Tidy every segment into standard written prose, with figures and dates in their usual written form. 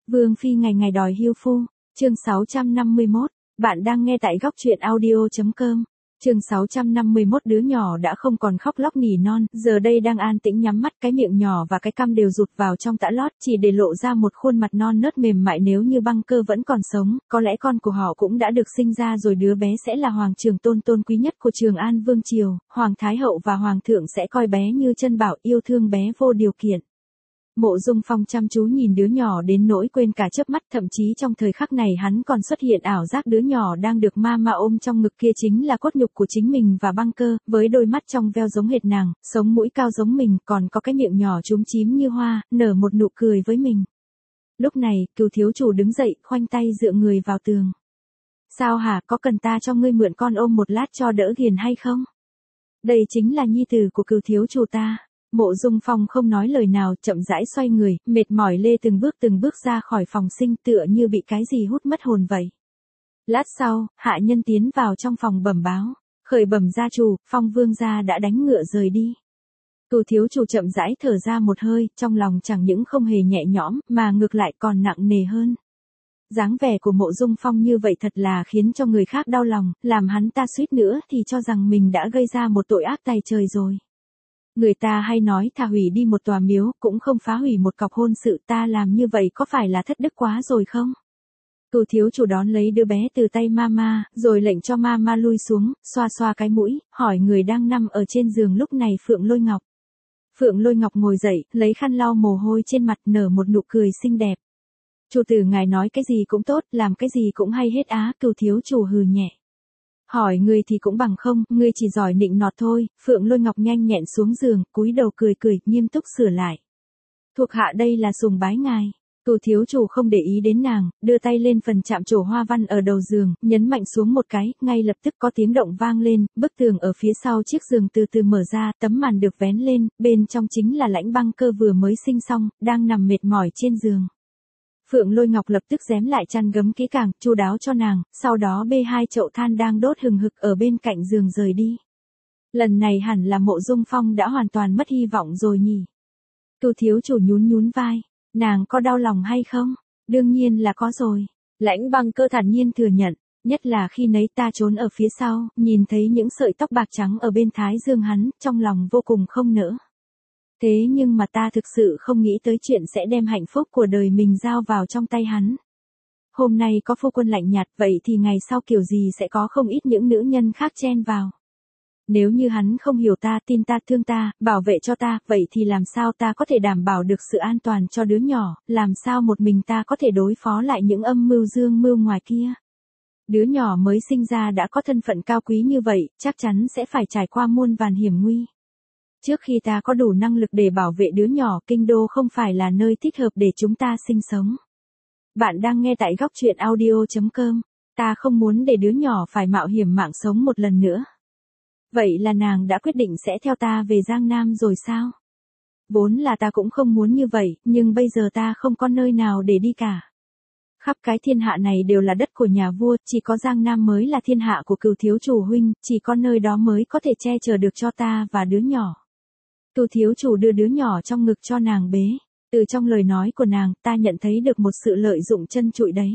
Vương phi ngày ngày đòi hiêu phu, chương 651, bạn đang nghe tại góc truyện audio.com. Chương 651 đứa nhỏ đã không còn khóc lóc nỉ non, giờ đây đang an tĩnh nhắm mắt, cái miệng nhỏ và cái cằm đều rụt vào trong tã lót, chỉ để lộ ra một khuôn mặt non nớt mềm mại. Nếu như Băng Cơ vẫn còn sống, có lẽ con của họ cũng đã được sinh ra rồi, đứa bé sẽ là hoàng trưởng tôn tôn quý nhất của Trường An Vương Triều, Hoàng Thái Hậu và Hoàng thượng sẽ coi bé như chân bảo, yêu thương bé vô điều kiện. Mộ Dung Phong chăm chú nhìn đứa nhỏ đến nỗi quên cả chớp mắt, thậm chí trong thời khắc này hắn còn xuất hiện ảo giác đứa nhỏ đang được Mama ôm trong ngực, kia chính là cốt nhục của chính mình và Băng Cơ, với đôi mắt trong veo giống hệt nàng, sống mũi cao giống mình, còn có cái miệng nhỏ chúm chím như hoa, nở một nụ cười với mình. Lúc này, Cửu thiếu chủ đứng dậy, khoanh tay dựa người vào tường. Sao hả, có cần ta cho ngươi mượn con ôm một lát cho đỡ ghiền hay không? Đây chính là nhi tử của Cửu thiếu chủ ta. Mộ Dung Phong không nói lời nào, chậm rãi xoay người, mệt mỏi lê từng bước ra khỏi phòng sinh, tựa như bị cái gì hút mất hồn vậy. Lát sau, hạ nhân tiến vào trong phòng bẩm báo, khởi bẩm gia chủ, Phong vương gia đã đánh ngựa rời đi. Cửu thiếu chủ chậm rãi thở ra một hơi, trong lòng chẳng những không hề nhẹ nhõm, mà ngược lại còn nặng nề hơn. Dáng vẻ của Mộ Dung Phong như vậy thật là khiến cho người khác đau lòng, làm hắn ta suýt nữa thì cho rằng mình đã gây ra một tội ác tày trời rồi. Người ta hay nói thà hủy đi một tòa miếu, cũng không phá hủy một cọc hôn sự, ta làm như vậy có phải là thất đức quá rồi không? Cửu thiếu chủ đón lấy đứa bé từ tay Mama, rồi lệnh cho Mama lui xuống, xoa xoa cái mũi, hỏi người đang nằm ở trên giường lúc này Phượng Lôi Ngọc. Phượng Lôi Ngọc ngồi dậy, lấy khăn lau mồ hôi trên mặt, nở một nụ cười xinh đẹp. Chủ tử ngài nói cái gì cũng tốt, làm cái gì cũng hay hết á. Cửu thiếu chủ hừ nhẹ. Hỏi người thì cũng bằng không, ngươi chỉ giỏi nịnh nọt thôi. Phượng Lôi Ngọc nhanh nhẹn xuống giường, cúi đầu cười, nghiêm túc sửa lại. Thuộc hạ đây là sùng bái ngài. Cửu thiếu chủ không để ý đến nàng, đưa tay lên phần chạm trổ hoa văn ở đầu giường, nhấn mạnh xuống một cái, ngay lập tức có tiếng động vang lên, bức tường ở phía sau chiếc giường từ từ mở ra, tấm màn được vén lên, bên trong chính là Lãnh Băng Cơ vừa mới sinh xong, đang nằm mệt mỏi trên giường. Phượng Lôi Ngọc lập tức rém lại chăn gấm kỹ càng, chu đáo cho nàng, sau đó bê hai chậu than đang đốt hừng hực ở bên cạnh giường rời đi. Lần này hẳn là Mộ Dung Phong đã hoàn toàn mất hy vọng rồi nhỉ. Cửu thiếu chủ nhún vai, nàng có đau lòng hay không? Đương nhiên là có rồi. Lãnh Băng Cơ thản nhiên thừa nhận, nhất là khi nấy ta trốn ở phía sau, nhìn thấy những sợi tóc bạc trắng ở bên thái dương hắn, trong lòng vô cùng không nỡ. Thế nhưng mà ta thực sự không nghĩ tới chuyện sẽ đem hạnh phúc của đời mình giao vào trong tay hắn. Hôm nay có phu quân lạnh nhạt, vậy thì ngày sau kiểu gì sẽ có không ít những nữ nhân khác chen vào. Nếu như hắn không hiểu ta, tin ta, thương ta, bảo vệ cho ta, vậy thì làm sao ta có thể đảm bảo được sự an toàn cho đứa nhỏ, làm sao một mình ta có thể đối phó lại những âm mưu dương mưu ngoài kia. Đứa nhỏ mới sinh ra đã có thân phận cao quý như vậy, chắc chắn sẽ phải trải qua muôn vàn hiểm nguy. Trước khi ta có đủ năng lực để bảo vệ đứa nhỏ, kinh đô không phải là nơi thích hợp để chúng ta sinh sống. Bạn đang nghe tại góc truyện audio.com. Ta không muốn để đứa nhỏ phải mạo hiểm mạng sống một lần nữa. Vậy là nàng đã quyết định sẽ theo ta về Giang Nam rồi sao? Vốn là ta cũng không muốn như vậy, nhưng bây giờ ta không có nơi nào để đi cả. Khắp cái thiên hạ này đều là đất của nhà vua, chỉ có Giang Nam mới là thiên hạ của Cửu thiếu chủ huynh, chỉ có nơi đó mới có thể che chở được cho ta và đứa nhỏ. Cửu thiếu chủ đưa đứa nhỏ trong ngực cho nàng bế. Từ trong lời nói của nàng, ta nhận thấy được một sự lợi dụng chân trụi đấy.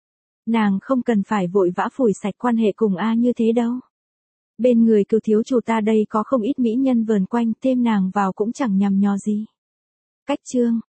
Nàng không cần phải vội vã phủi sạch quan hệ cùng A như thế đâu. Bên người Cửu thiếu chủ ta đây có không ít mỹ nhân vờn quanh, thêm nàng vào cũng chẳng nhằm nhò gì. Cách chương.